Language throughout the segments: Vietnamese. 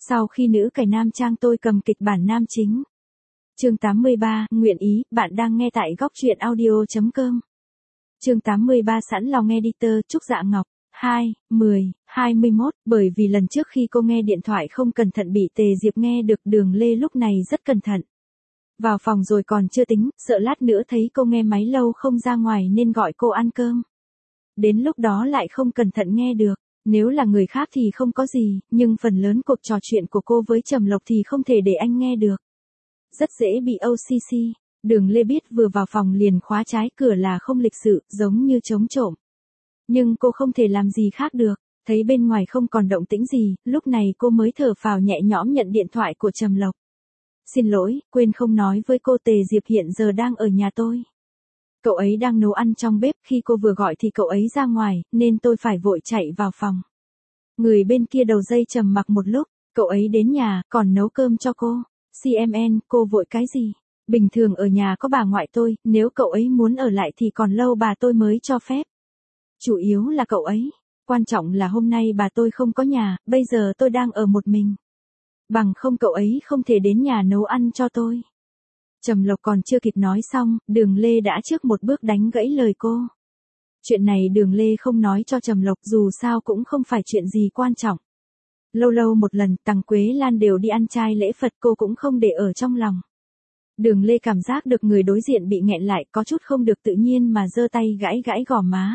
Sau khi nữ cải nam trang tôi cầm kịch bản nam chính. Chương 83, nguyện ý, bạn đang nghe tại góc truyện audio.com. Chương 83 sẵn lòng editor Trúc Dạ Ngọc. 2, 10, 21, bởi vì lần trước khi cô nghe điện thoại không cẩn thận bị Tề Diệp nghe được, Đường Lê lúc này rất cẩn thận. Vào phòng rồi còn chưa tính, sợ lát nữa thấy cô nghe máy lâu không ra ngoài nên gọi cô ăn cơm. Đến lúc đó lại không cẩn thận nghe được. Nếu là người khác thì không có gì, nhưng phần lớn cuộc trò chuyện của cô với Trầm Lộc thì không thể để anh nghe được. Rất dễ bị OCC. Đường Lê biết vừa vào phòng liền khóa trái cửa là không lịch sự, giống như trống trộm. Nhưng cô không thể làm gì khác được, thấy bên ngoài không còn động tĩnh gì, lúc này cô mới thở phào nhẹ nhõm nhận điện thoại của Trầm Lộc. Xin lỗi, quên không nói với cô, Tề Diệp hiện giờ đang ở nhà tôi. Cậu ấy đang nấu ăn trong bếp, khi cô vừa gọi thì cậu ấy ra ngoài, nên tôi phải vội chạy vào phòng. Người bên kia đầu dây trầm mặc một lúc, cậu ấy đến nhà, còn nấu cơm cho cô. CMN, cô vội cái gì? Bình thường ở nhà có bà ngoại tôi, nếu cậu ấy muốn ở lại thì còn lâu bà tôi mới cho phép. Chủ yếu là cậu ấy. Quan trọng là hôm nay bà tôi không có nhà, bây giờ tôi đang ở một mình. Bằng không cậu ấy không thể đến nhà nấu ăn cho tôi. Trầm Lộc còn chưa kịp nói xong, Đường Lê đã trước một bước đánh gãy lời cô. Chuyện này Đường Lê không nói cho Trầm Lộc, dù sao cũng không phải chuyện gì quan trọng. Lâu lâu một lần, Tằng Quế Lan đều đi ăn chay lễ Phật, cô cũng không để ở trong lòng. Đường Lê cảm giác được người đối diện bị nghẹn lại, có chút không được tự nhiên mà giơ tay gãi gãi gò má.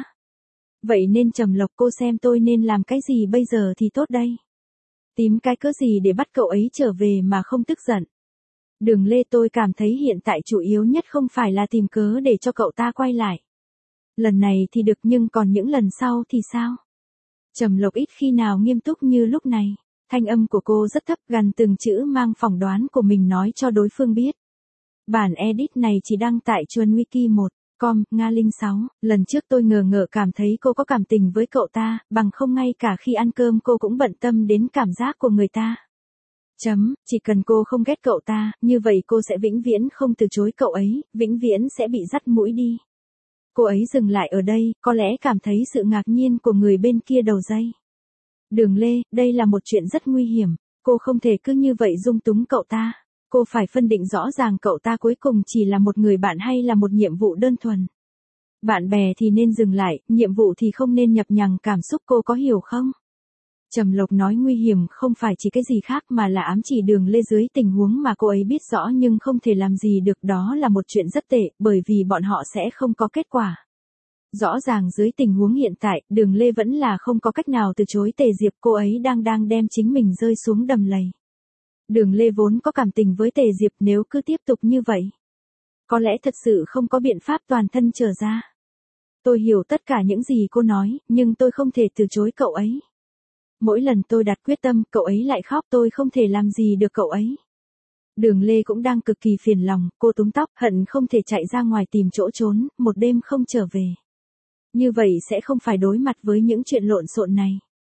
Vậy nên Trầm Lộc, cô xem tôi nên làm cái gì bây giờ thì tốt đây? Tìm cái cớ gì để bắt cậu ấy trở về mà không tức giận? Đường Lê, tôi cảm thấy hiện tại chủ yếu nhất không phải là tìm cớ để cho cậu ta quay lại. Lần này thì được, nhưng còn những lần sau thì sao? Trầm Lộc ít khi nào nghiêm túc như lúc này. Thanh âm của cô rất thấp, gần từng chữ mang phỏng đoán của mình nói cho đối phương biết. Bản edit này chỉ đăng tại Chuan Wiki 1.com, Nga Linh 6. Lần trước tôi ngờ cảm thấy cô có cảm tình với cậu ta, bằng không ngay cả khi ăn cơm cô cũng bận tâm đến cảm giác của người ta. Chỉ cần cô không ghét cậu ta, như vậy cô sẽ vĩnh viễn không từ chối cậu ấy, vĩnh viễn sẽ bị dắt mũi đi. Cô ấy dừng lại ở đây, có lẽ cảm thấy sự ngạc nhiên của người bên kia đầu dây. Đường Lê, đây là một chuyện rất nguy hiểm, cô không thể cứ như vậy dung túng cậu ta. Cô phải phân định rõ ràng cậu ta cuối cùng chỉ là một người bạn hay là một nhiệm vụ đơn thuần. Bạn bè thì nên dừng lại, nhiệm vụ thì không nên nhập nhằng cảm xúc, cô có hiểu không? Trầm Lộc nói nguy hiểm không phải chỉ cái gì khác mà là ám chỉ Đường Lê dưới tình huống mà cô ấy biết rõ nhưng không thể làm gì được, đó là một chuyện rất tệ, bởi vì bọn họ sẽ không có kết quả. Rõ ràng dưới tình huống hiện tại, Đường Lê vẫn là không có cách nào từ chối Tề Diệp, cô ấy đang đem chính mình rơi xuống đầm lầy. Đường Lê vốn có cảm tình với Tề Diệp, nếu cứ tiếp tục như vậy, có lẽ thật sự không có biện pháp toàn thân trở ra. Tôi hiểu tất cả những gì cô nói, nhưng tôi không thể từ chối cậu ấy. Mỗi lần tôi đặt quyết tâm, cậu ấy lại khóc, tôi không thể làm gì được cậu ấy. Đường Lê cũng đang cực kỳ phiền lòng, cô túm tóc, hận không thể chạy ra ngoài tìm chỗ trốn, một đêm không trở về. Như vậy sẽ không phải đối mặt với những chuyện lộn xộn này.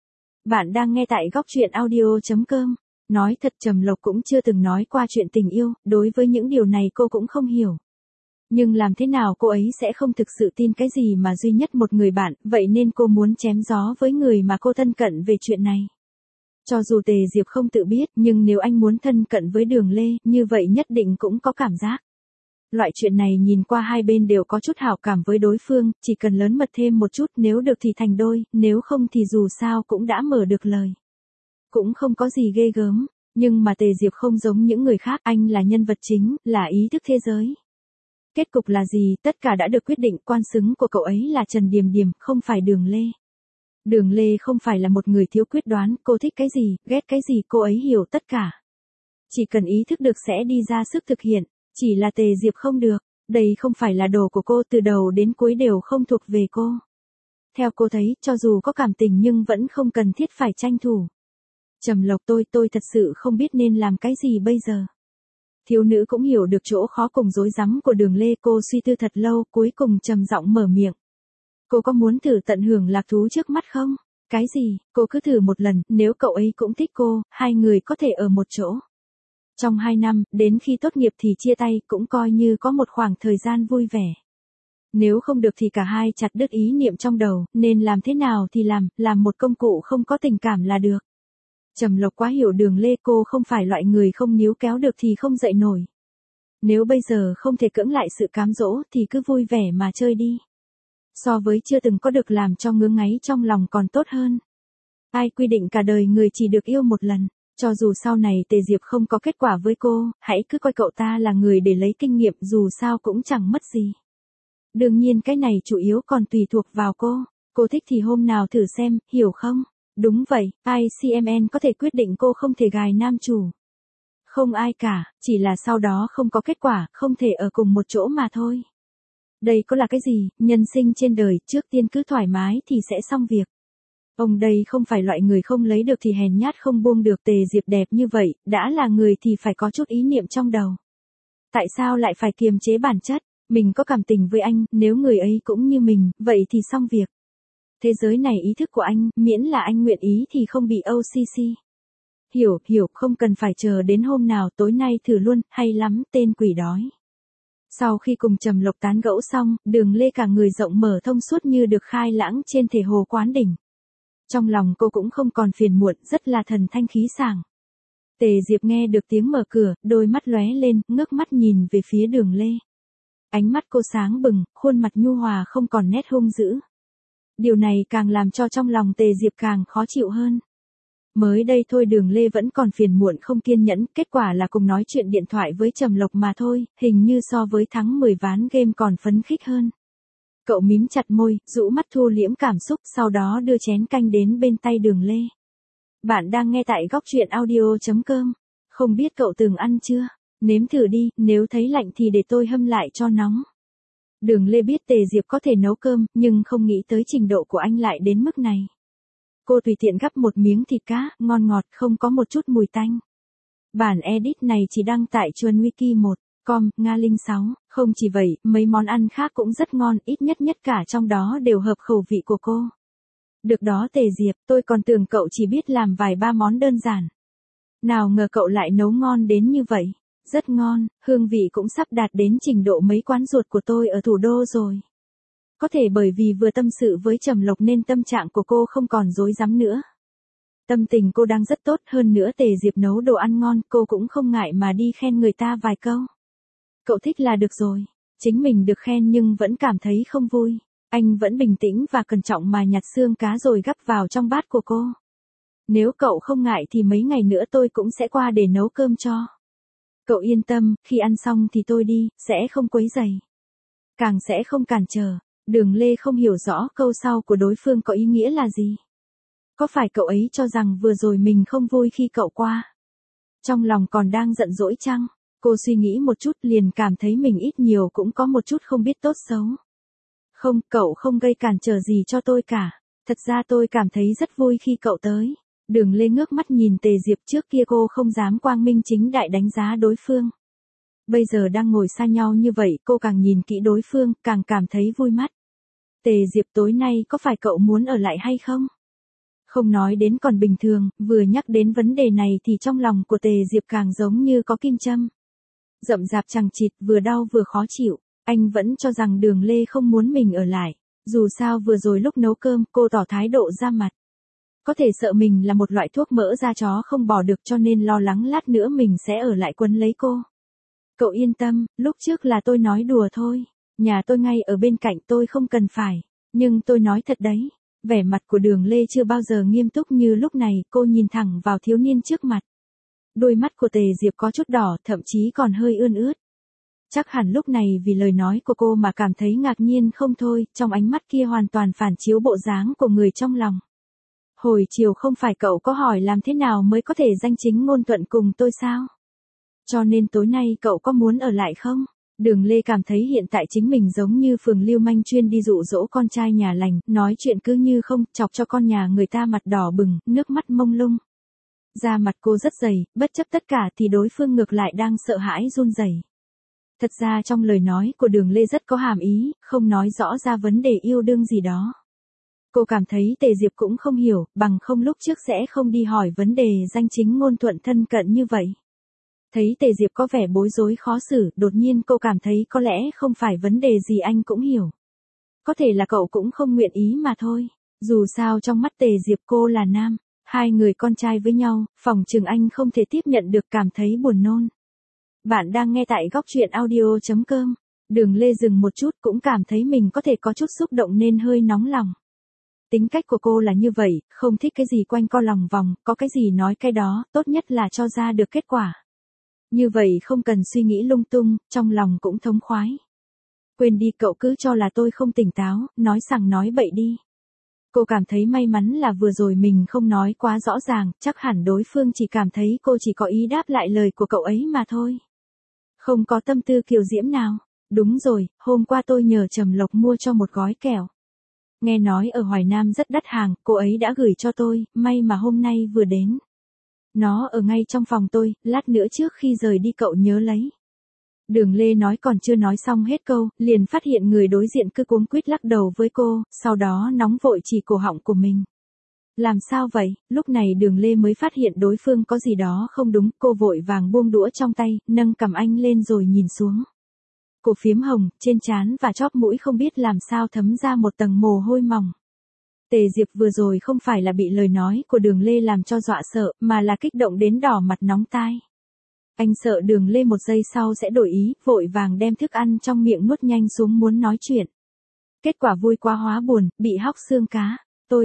Bạn đang nghe tại góc truyện audio.com. Nói thật, Trầm Lộc cũng chưa từng nói qua chuyện tình yêu, đối với những điều này cô cũng không hiểu. Nhưng làm thế nào cô ấy sẽ không thực sự tin cái gì mà duy nhất một người bạn, vậy nên cô muốn chém gió với người mà cô thân cận về chuyện này. Cho dù Tề Diệp không tự biết, nhưng nếu anh muốn thân cận với Đường Lê, như vậy nhất định cũng có cảm giác. Loại chuyện này nhìn qua hai bên đều có chút hảo cảm với đối phương, chỉ cần lớn mật thêm một chút, nếu được thì thành đôi, nếu không thì dù sao cũng đã mở được lời. Cũng không có gì ghê gớm, nhưng mà Tề Diệp không giống những người khác, anh là nhân vật chính, là ý thức thế giới. Kết cục là gì, tất cả đã được quyết định, quan xứng của cậu ấy là Trần Điềm Điềm, không phải Đường Lê. Đường Lê không phải là một người thiếu quyết đoán, cô thích cái gì, ghét cái gì, cô ấy hiểu tất cả. Chỉ cần ý thức được sẽ đi ra sức thực hiện, chỉ là Tề Diệp không được, đây không phải là đồ của cô, từ đầu đến cuối đều không thuộc về cô. Theo cô thấy, cho dù có cảm tình nhưng vẫn không cần thiết phải tranh thủ. Trầm Lộc, tôi thật sự không biết nên làm cái gì bây giờ. Thiếu nữ cũng hiểu được chỗ khó cùng rối rắm của Đường Lê, cô suy tư thật lâu, cuối cùng trầm giọng mở miệng. Cô có muốn thử tận hưởng lạc thú trước mắt không? Cái gì, cô cứ thử một lần, nếu cậu ấy cũng thích cô, hai người có thể ở một chỗ. Trong 2 năm, đến khi tốt nghiệp thì chia tay, cũng coi như có một khoảng thời gian vui vẻ. Nếu không được thì cả hai chặt đứt ý niệm trong đầu, nên làm thế nào thì làm một công cụ không có tình cảm là được. Trầm Lộc quá hiểu Đường Lê, cô không phải loại người không níu kéo được thì không dậy nổi. Nếu bây giờ không thể cưỡng lại sự cám dỗ thì cứ vui vẻ mà chơi đi. So với chưa từng có được làm cho ngứa ngáy trong lòng còn tốt hơn. Ai quy định cả đời người chỉ được yêu một lần, cho dù sau này Tề Diệp không có kết quả với cô, hãy cứ coi cậu ta là người để lấy kinh nghiệm, dù sao cũng chẳng mất gì. Đương nhiên cái này chủ yếu còn tùy thuộc vào cô thích thì hôm nào thử xem, hiểu không? Đúng vậy, ICMN có thể quyết định cô không thể gài nam chủ. Không ai cả, chỉ là sau đó không có kết quả, không thể ở cùng một chỗ mà thôi. Đây có là cái gì, nhân sinh trên đời, trước tiên cứ thoải mái thì sẽ xong việc. Ông đây không phải loại người không lấy được thì hèn nhát không buông được. Tề Diệp đẹp như vậy, đã là người thì phải có chút ý niệm trong đầu. Tại sao lại phải kiềm chế bản chất, mình có cảm tình với anh, nếu người ấy cũng như mình, vậy thì xong việc. Thế giới này ý thức của anh, miễn là anh nguyện ý thì không bị OCC. Hiểu, không cần phải chờ đến hôm nào, tối nay thử luôn, hay lắm, tên quỷ đói. Sau khi cùng Trầm Lộc tán gẫu xong, Đường Lê cả người rộng mở thông suốt như được khai lãng trên thể hồ Quán Đỉnh. Trong lòng cô cũng không còn phiền muộn, rất là thần thanh khí sảng. Tề Diệp nghe được tiếng mở cửa, đôi mắt lóe lên, ngước mắt nhìn về phía Đường Lê. Ánh mắt cô sáng bừng, khuôn mặt nhu hòa không còn nét hung dữ. Điều này càng làm cho trong lòng Tề Diệp càng khó chịu hơn. Mới đây thôi Đường Lê vẫn còn phiền muộn không kiên nhẫn, kết quả là cùng nói chuyện điện thoại với Trầm Lộc mà thôi, hình như so với thắng 10 ván game còn phấn khích hơn. Cậu mím chặt môi, rũ mắt thu liễm cảm xúc, sau đó đưa chén canh đến bên tay Đường Lê. Bạn đang nghe tại góc truyện audio.com. Không biết cậu từng ăn chưa? Nếm thử đi, nếu thấy lạnh thì để tôi hâm lại cho nóng. Đường Lê biết Tề Diệp có thể nấu cơm, nhưng không nghĩ tới trình độ của anh lại đến mức này. Cô tùy tiện gắp một miếng thịt cá, ngon ngọt, không có một chút mùi tanh. Bản edit này chỉ đăng tại Chuan Wiki 1.com, Nga Linh 6. Không chỉ vậy, mấy món ăn khác cũng rất ngon, ít nhất cả trong đó đều hợp khẩu vị của cô. Được đó Tề Diệp, tôi còn tưởng cậu chỉ biết làm vài ba món đơn giản. Nào ngờ cậu lại nấu ngon đến như vậy. Rất ngon, hương vị cũng sắp đạt đến trình độ mấy quán ruột của tôi ở thủ đô rồi. Có thể bởi vì vừa tâm sự với Trầm Lộc nên tâm trạng của cô không còn rối rắm nữa. Tâm tình cô đang rất tốt, hơn nữa Tề Diệp nấu đồ ăn ngon, cô cũng không ngại mà đi khen người ta vài câu. Cậu thích là được rồi. Chính mình được khen nhưng vẫn cảm thấy không vui. Anh vẫn bình tĩnh và cẩn trọng mà nhặt xương cá rồi gắp vào trong bát của cô. Nếu cậu không ngại thì mấy ngày nữa tôi cũng sẽ qua để nấu cơm cho. Cậu yên tâm, khi ăn xong thì tôi đi, sẽ không quấy rầy. Càng sẽ không cản trở. Đường Lê không hiểu rõ câu sau của đối phương có ý nghĩa là gì. Có phải cậu ấy cho rằng vừa rồi mình không vui khi cậu qua? Trong lòng còn đang giận dỗi chăng? Cô suy nghĩ một chút liền cảm thấy mình ít nhiều cũng có một chút không biết tốt xấu. Không, cậu không gây cản trở gì cho tôi cả. Thật ra tôi cảm thấy rất vui khi cậu tới. Đường Lê ngước mắt nhìn Tề Diệp, trước kia cô không dám quang minh chính đại đánh giá đối phương. Bây giờ đang ngồi xa nhau như vậy, cô càng nhìn kỹ đối phương, càng cảm thấy vui mắt. Tề Diệp, tối nay có phải cậu muốn ở lại hay không? Không nói đến còn bình thường, vừa nhắc đến vấn đề này thì trong lòng của Tề Diệp càng giống như có kim châm. Rậm rạp chằng chịt, vừa đau vừa khó chịu. Anh vẫn cho rằng Đường Lê không muốn mình ở lại. Dù sao vừa rồi lúc nấu cơm cô tỏ thái độ ra mặt. Có thể sợ mình là một loại thuốc mỡ da chó không bỏ được cho nên lo lắng lát nữa mình sẽ ở lại quấn lấy cô. Cậu yên tâm, lúc trước là tôi nói đùa thôi. Nhà tôi ngay ở bên cạnh, tôi không cần phải. Nhưng tôi nói thật đấy. Vẻ mặt của Đường Lê chưa bao giờ nghiêm túc như lúc này, cô nhìn thẳng vào thiếu niên trước mặt. Đôi mắt của Tề Diệp có chút đỏ, thậm chí còn hơi ươn ướt. Chắc hẳn lúc này vì lời nói của cô mà cảm thấy ngạc nhiên không thôi, trong ánh mắt kia hoàn toàn phản chiếu bộ dáng của người trong lòng. Hồi chiều không phải cậu có hỏi làm thế nào mới có thể danh chính ngôn thuận cùng tôi sao? Cho nên tối nay cậu có muốn ở lại không? Đường Lê cảm thấy hiện tại chính mình giống như phường lưu manh chuyên đi dụ dỗ con trai nhà lành, nói chuyện cứ như không, chọc cho con nhà người ta mặt đỏ bừng, nước mắt mông lung. Da mặt cô rất dày, bất chấp tất cả thì đối phương ngược lại đang sợ hãi run rẩy. Thật ra trong lời nói của Đường Lê rất có hàm ý, không nói rõ ra vấn đề yêu đương gì đó. Cô cảm thấy Tề Diệp cũng không hiểu, bằng không lúc trước sẽ không đi hỏi vấn đề danh chính ngôn thuận thân cận như vậy. Thấy Tề Diệp có vẻ bối rối khó xử, đột nhiên cô cảm thấy có lẽ không phải vấn đề gì anh cũng hiểu. Có thể là cậu cũng không nguyện ý mà thôi. Dù sao trong mắt Tề Diệp cô là nam. Hai người con trai với nhau, phòng trường anh không thể tiếp nhận được, cảm thấy buồn nôn. Bạn đang nghe tại góc chuyện audio.com. Đường Lê dừng một chút, cũng cảm thấy mình có thể có chút xúc động nên hơi nóng lòng. Tính cách của cô là như vậy, không thích cái gì quanh co lòng vòng, có cái gì nói cái đó, tốt nhất là cho ra được kết quả. Như vậy không cần suy nghĩ lung tung, trong lòng cũng thống khoái. Quên đi, cậu cứ cho là tôi không tỉnh táo, nói sằng nói bậy đi. Cô cảm thấy may mắn là vừa rồi mình không nói quá rõ ràng, chắc hẳn đối phương chỉ cảm thấy cô chỉ có ý đáp lại lời của cậu ấy mà thôi. Không có tâm tư kiều diễm nào. Đúng rồi, hôm qua tôi nhờ Trầm Lộc mua cho một gói kẹo. Nghe nói ở Hoài Nam rất đắt hàng, cô ấy đã gửi cho tôi, may mà hôm nay vừa đến. Nó ở ngay trong phòng tôi, lát nữa trước khi rời đi cậu nhớ lấy. Đường Lê nói còn chưa nói xong hết câu, liền phát hiện người đối diện cứ cuống quýt lắc đầu với cô, sau đó nóng vội chỉ cổ họng của mình. Làm sao vậy? Lúc này Đường Lê mới phát hiện đối phương có gì đó không đúng, cô vội vàng buông đũa trong tay, nâng cằm anh lên rồi nhìn xuống. Cổ phiếm hồng, trên trán và chóp mũi không biết làm sao thấm ra một tầng mồ hôi mỏng. Tề Diệp vừa rồi không phải là bị lời nói của Đường Lê làm cho dọa sợ, mà là kích động đến đỏ mặt nóng tai. Anh sợ Đường Lê một giây sau sẽ đổi ý, vội vàng đem thức ăn trong miệng nuốt nhanh xuống muốn nói chuyện. Kết quả vui quá hóa buồn, bị hóc xương cá.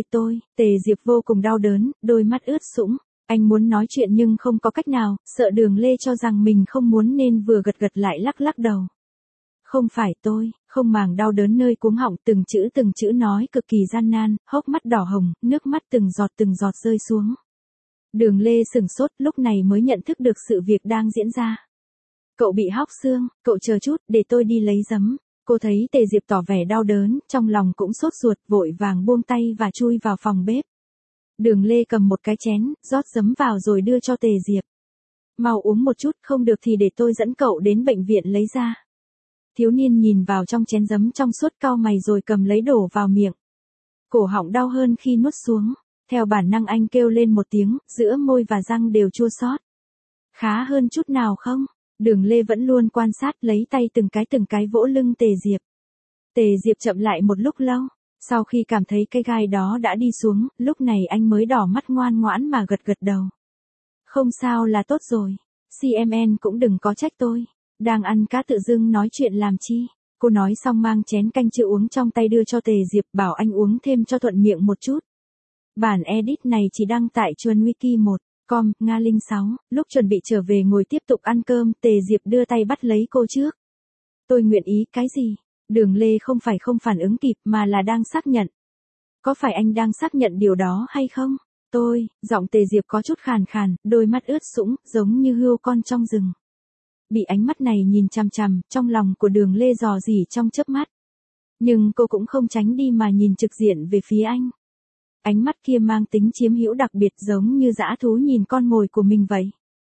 Tề Diệp vô cùng đau đớn, đôi mắt ướt sũng. Anh muốn nói chuyện nhưng không có cách nào, sợ Đường Lê cho rằng mình không muốn nên vừa gật gật lại lắc lắc đầu. Không phải tôi, không màng đau đớn nơi cuống họng, từng chữ nói cực kỳ gian nan, hốc mắt đỏ hồng, nước mắt từng giọt rơi xuống. Đường Lê sửng sốt, lúc này mới nhận thức được sự việc đang diễn ra. Cậu bị hóc xương, cậu chờ chút, để tôi đi lấy giấm. Cô thấy Tề Diệp tỏ vẻ đau đớn, trong lòng cũng sốt ruột, vội vàng buông tay và chui vào phòng bếp. Đường Lê cầm một cái chén, rót giấm vào rồi đưa cho Tề Diệp. Mau uống một chút, không được thì để tôi dẫn cậu đến bệnh viện lấy ra. Thiếu niên nhìn vào trong chén giấm trong suốt, cau mày rồi cầm lấy đổ vào miệng. Cổ họng đau hơn khi nuốt xuống. Theo bản năng anh kêu lên một tiếng, giữa môi và răng đều chua xót. Khá hơn chút nào không? Đường Lê vẫn luôn quan sát, lấy tay từng cái vỗ lưng Tề Diệp. Tề Diệp chậm lại một lúc lâu. Sau khi cảm thấy cái gai đó đã đi xuống, lúc này anh mới đỏ mắt ngoan ngoãn mà gật đầu. Không sao là tốt rồi. CMN cũng đừng có trách tôi. Đang ăn cá tự dưng nói chuyện làm chi. Cô nói xong mang chén canh chưa uống trong tay đưa cho Tề Diệp, bảo anh uống thêm cho thuận miệng một chút. Bản edit này chỉ đăng tại chuanwiki1.com, Nga Linh 6, lúc chuẩn bị trở về ngồi tiếp tục ăn cơm, Tề Diệp đưa tay bắt lấy cô trước. Tôi nguyện ý, cái gì? Đường Lê không phản ứng kịp mà là đang xác nhận. Có phải anh đang xác nhận điều đó hay không? Giọng Tề Diệp có chút khàn khàn, đôi mắt ướt sũng, giống như hươu con trong rừng. Bị ánh mắt này nhìn chằm chằm, trong lòng của Đường Lê dò dỉ trong chớp mắt. Nhưng cô cũng không tránh đi mà nhìn trực diện về phía anh. Ánh mắt kia mang tính chiếm hữu đặc biệt, giống như dã thú nhìn con mồi của mình vậy.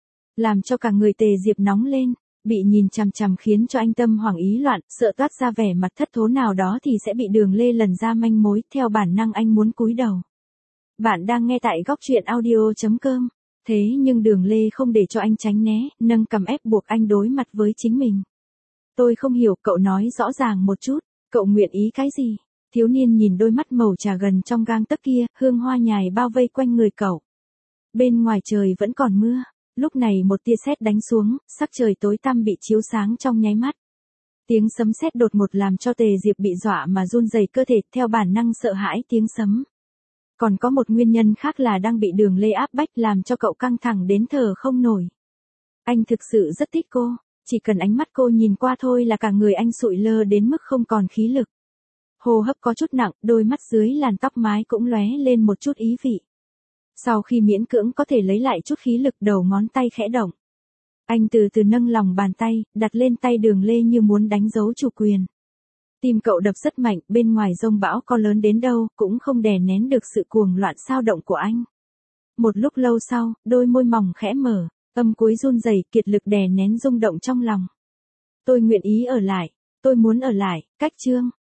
Làm cho cả người Tề Diệp nóng lên, bị nhìn chằm chằm khiến cho anh tâm hoảng ý loạn, sợ toát ra vẻ mặt thất thố nào đó thì sẽ bị Đường Lê lần ra manh mối, theo bản năng anh muốn cúi đầu. Bạn đang nghe tại góc chuyện audio.com. Thế nhưng Đường Lê không để cho anh tránh né, nâng cằm ép buộc anh đối mặt với chính mình. Tôi không hiểu, cậu nói rõ ràng một chút, cậu nguyện ý cái gì? Thiếu niên nhìn đôi mắt màu trà gần trong gang tấc kia, hương hoa nhài bao vây quanh người cậu. Bên ngoài trời vẫn còn mưa, lúc này một tia sét đánh xuống, sắc trời tối tăm bị chiếu sáng trong nháy mắt. Tiếng sấm sét đột ngột làm cho Tề Diệp bị dọa mà run rẩy cơ thể, theo bản năng sợ hãi tiếng sấm. Còn có một nguyên nhân khác là đang bị Đường Lê áp bách làm cho cậu căng thẳng đến thở không nổi. Anh thực sự rất thích cô, chỉ cần ánh mắt cô nhìn qua thôi là cả người anh sụi lơ đến mức không còn khí lực. Hô hấp có chút nặng, đôi mắt dưới làn tóc mái cũng lóe lên một chút ý vị. Sau khi miễn cưỡng có thể lấy lại chút khí lực, đầu ngón tay khẽ động. Anh từ từ nâng lòng bàn tay, đặt lên tay Đường Lê như muốn đánh dấu chủ quyền. Tim cậu đập rất mạnh, bên ngoài dông bão có lớn đến đâu, cũng không đè nén được sự cuồng loạn xao động của anh. Một lúc lâu sau, đôi môi mỏng khẽ mở, âm cuối run rẩy, kiệt lực đè nén rung động trong lòng. Tôi nguyện ý ở lại, tôi muốn ở lại, cách chương.